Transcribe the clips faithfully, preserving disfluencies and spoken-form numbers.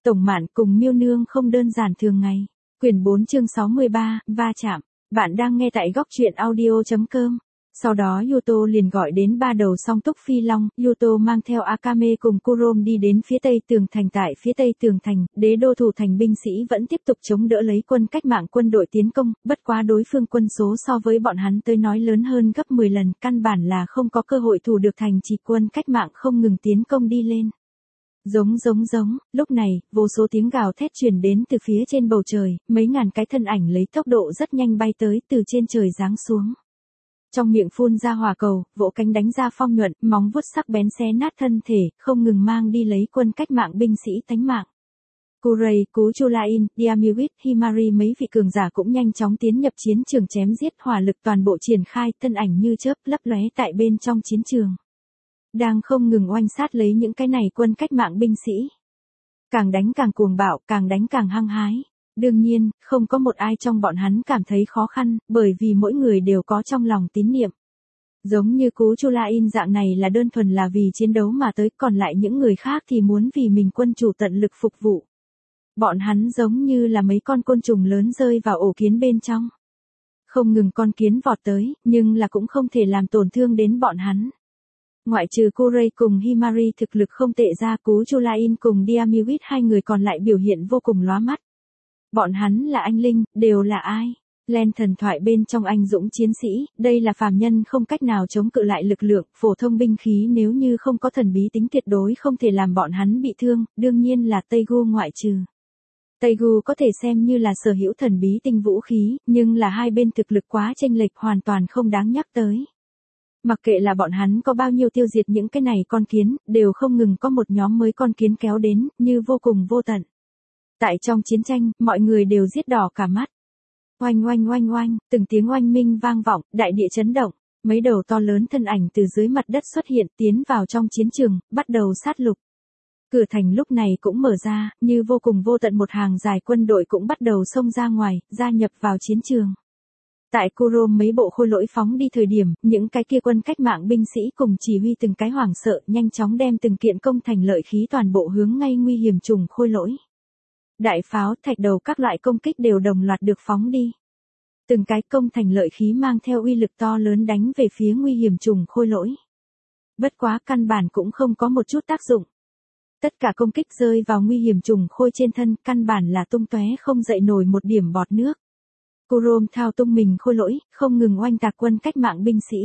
Tổng Mạn cùng Miêu Nương không đơn giản thường ngày. Quyển bốn chương sáu mươi ba, va chạm. Bạn đang nghe tại góc truyện audio.com. Sau đó Yuto liền gọi đến ba đầu song túc phi long, Yuto mang theo Akame cùng Kurom đi đến phía tây tường thành. Tại phía tây tường thành, đế đô thủ thành binh sĩ vẫn tiếp tục chống đỡ lấy quân cách mạng quân đội tiến công, bất quá đối phương quân số so với bọn hắn tới nói lớn hơn gấp mười lần, căn bản là không có cơ hội thủ được thành trì, quân cách mạng không ngừng tiến công đi lên. Giống giống giống, lúc này, vô số tiếng gào thét truyền đến từ phía trên bầu trời, mấy ngàn cái thân ảnh lấy tốc độ rất nhanh bay tới từ trên trời giáng xuống. Trong miệng phun ra hỏa cầu, vỗ cánh đánh ra phong nhuận, móng vuốt sắc bén xé nát thân thể, không ngừng mang đi lấy quân cách mạng binh sĩ tánh mạng. Kurei, Cú Chulain, Diamiwit, Himari mấy vị cường giả cũng nhanh chóng tiến nhập chiến trường chém giết, hỏa lực toàn bộ triển khai, thân ảnh như chớp lấp lóe tại bên trong chiến trường. Đang không ngừng oanh sát lấy những cái này quân cách mạng binh sĩ. Càng đánh càng cuồng bạo, càng đánh càng hăng hái. Đương nhiên, không có một ai trong bọn hắn cảm thấy khó khăn, bởi vì mỗi người đều có trong lòng tín niệm. Giống như Cú Chulain dạng này là đơn thuần là vì chiến đấu mà tới, còn lại những người khác thì muốn vì mình quân chủ tận lực phục vụ. Bọn hắn giống như là mấy con côn trùng lớn rơi vào ổ kiến bên trong. Không ngừng con kiến vọt tới, nhưng là cũng không thể làm tổn thương đến bọn hắn. Ngoại trừ Kurei cùng Himari thực lực không tệ ra, Cú Chulain cùng Diamiwit hai người còn lại biểu hiện vô cùng lóa mắt. Bọn hắn là anh linh, đều là ai? Len thần thoại bên trong anh dũng chiến sĩ, đây là phàm nhân không cách nào chống cự lại lực lượng, phổ thông binh khí nếu như không có thần bí tính tuyệt đối không thể làm bọn hắn bị thương, đương nhiên là Teigu ngoại trừ. Teigu có thể xem như là sở hữu thần bí tinh vũ khí, nhưng là hai bên thực lực quá chênh lệch hoàn toàn không đáng nhắc tới. Mặc kệ là bọn hắn có bao nhiêu tiêu diệt những cái này con kiến, đều không ngừng có một nhóm mới con kiến kéo đến, như vô cùng vô tận. Tại trong chiến tranh, mọi người đều giết đỏ cả mắt. Oanh oanh oanh oanh, từng tiếng oanh minh vang vọng, đại địa chấn động, mấy đầu to lớn thân ảnh từ dưới mặt đất xuất hiện, tiến vào trong chiến trường, bắt đầu sát lục. Cửa thành lúc này cũng mở ra, như vô cùng vô tận một hàng dài quân đội cũng bắt đầu xông ra ngoài, gia nhập vào chiến trường. Tại Kurom mấy bộ khôi lỗi phóng đi thời điểm, những cái kia quân cách mạng binh sĩ cùng chỉ huy từng cái hoảng sợ, nhanh chóng đem từng kiện công thành lợi khí toàn bộ hướng ngay nguy hiểm trùng khôi lỗi. Đại pháo, thạch đầu các loại công kích đều đồng loạt được phóng đi. Từng cái công thành lợi khí mang theo uy lực to lớn đánh về phía nguy hiểm trùng khôi lỗi. Bất quá căn bản cũng không có một chút tác dụng. Tất cả công kích rơi vào nguy hiểm trùng khôi trên thân, căn bản là tung tóe không dậy nổi một điểm bọt nước. Kurom thao tung mình khôi lỗi, không ngừng oanh tạc quân cách mạng binh sĩ.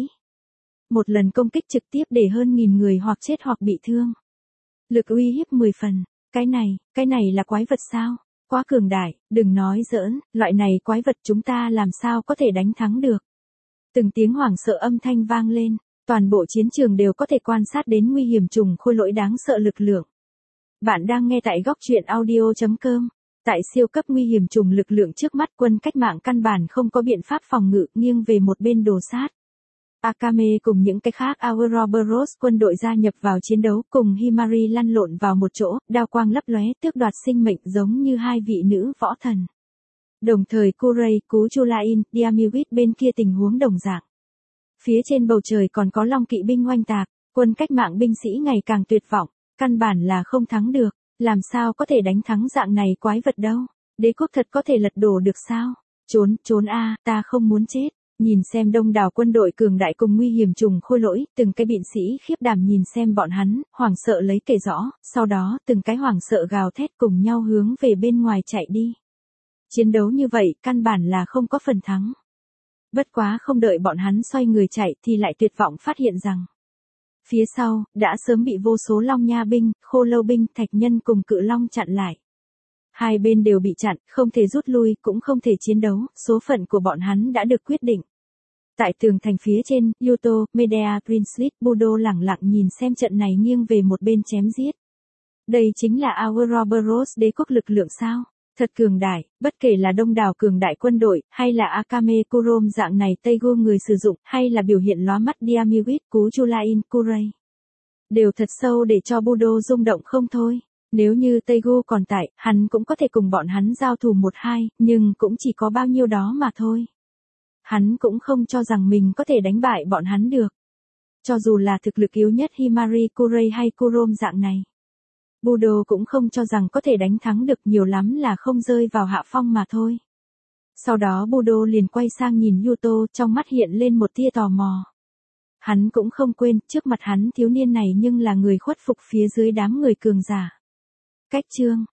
Một lần công kích trực tiếp để hơn nghìn người hoặc chết hoặc bị thương. Lực uy hiếp mười phần. Cái này, cái này là quái vật sao? Quá cường đại, đừng nói giỡn, loại này quái vật chúng ta làm sao có thể đánh thắng được. Từng tiếng hoảng sợ âm thanh vang lên, toàn bộ chiến trường đều có thể quan sát đến nguy hiểm trùng khôi lỗi đáng sợ lực lượng. Bạn đang nghe tại góc truyện audio.com. Tại siêu cấp nguy hiểm trùng lực lượng trước mắt, quân cách mạng căn bản không có biện pháp phòng ngự, nghiêng về một bên đổ sát. Akame cùng những cái khác Ouroboros quân đội gia nhập vào chiến đấu, cùng Himari lăn lộn vào một chỗ, đao quang lấp lóe, tước đoạt sinh mệnh giống như hai vị nữ võ thần. Đồng thời Kurei, Cú Chulain, Diamiwit bên kia tình huống đồng dạng. Phía trên bầu trời còn có long kỵ binh oanh tạc, quân cách mạng binh sĩ ngày càng tuyệt vọng, căn bản là không thắng được. Làm sao có thể đánh thắng dạng này quái vật đâu? Đế quốc thật có thể lật đổ được sao? Trốn, trốn a, ta không muốn chết. Nhìn xem đông đảo quân đội cường đại cùng nguy hiểm trùng khôi lỗi, từng cái binh sĩ khiếp đảm nhìn xem bọn hắn, hoảng sợ lấy kể rõ, sau đó từng cái hoảng sợ gào thét cùng nhau hướng về bên ngoài chạy đi. Chiến đấu như vậy, căn bản là không có phần thắng. Bất quá không đợi bọn hắn xoay người chạy thì lại tuyệt vọng phát hiện rằng phía sau, đã sớm bị vô số long nha binh, khô lâu binh, thạch nhân cùng cự long chặn lại. Hai bên đều bị chặn, không thể rút lui, cũng không thể chiến đấu, số phận của bọn hắn đã được quyết định. Tại tường thành phía trên, Yuto, Medea, Princelit, Budo lẳng lặng nhìn xem trận này nghiêng về một bên chém giết. Đây chính là Ouroboros đế quốc lực lượng sao? Thật cường đại, bất kể là đông đảo cường đại quân đội, hay là Akame Kurom dạng này Teigu người sử dụng, hay là biểu hiện lóa mắt Diamiwit, Cú Chulain, Kurei. Đều thật sâu để cho Budo rung động không thôi. Nếu như Teigu còn tại, hắn cũng có thể cùng bọn hắn giao thủ một hai, nhưng cũng chỉ có bao nhiêu đó mà thôi. Hắn cũng không cho rằng mình có thể đánh bại bọn hắn được. Cho dù là thực lực yếu nhất Himari, Kurei hay Kurom dạng này. Budo cũng không cho rằng có thể đánh thắng được, nhiều lắm là không rơi vào hạ phong mà thôi. Sau đó Budo liền quay sang nhìn Yuto, trong mắt hiện lên một tia tò mò. Hắn cũng không quên, trước mặt hắn thiếu niên này nhưng là người khuất phục phía dưới đám người cường giả. Cách chương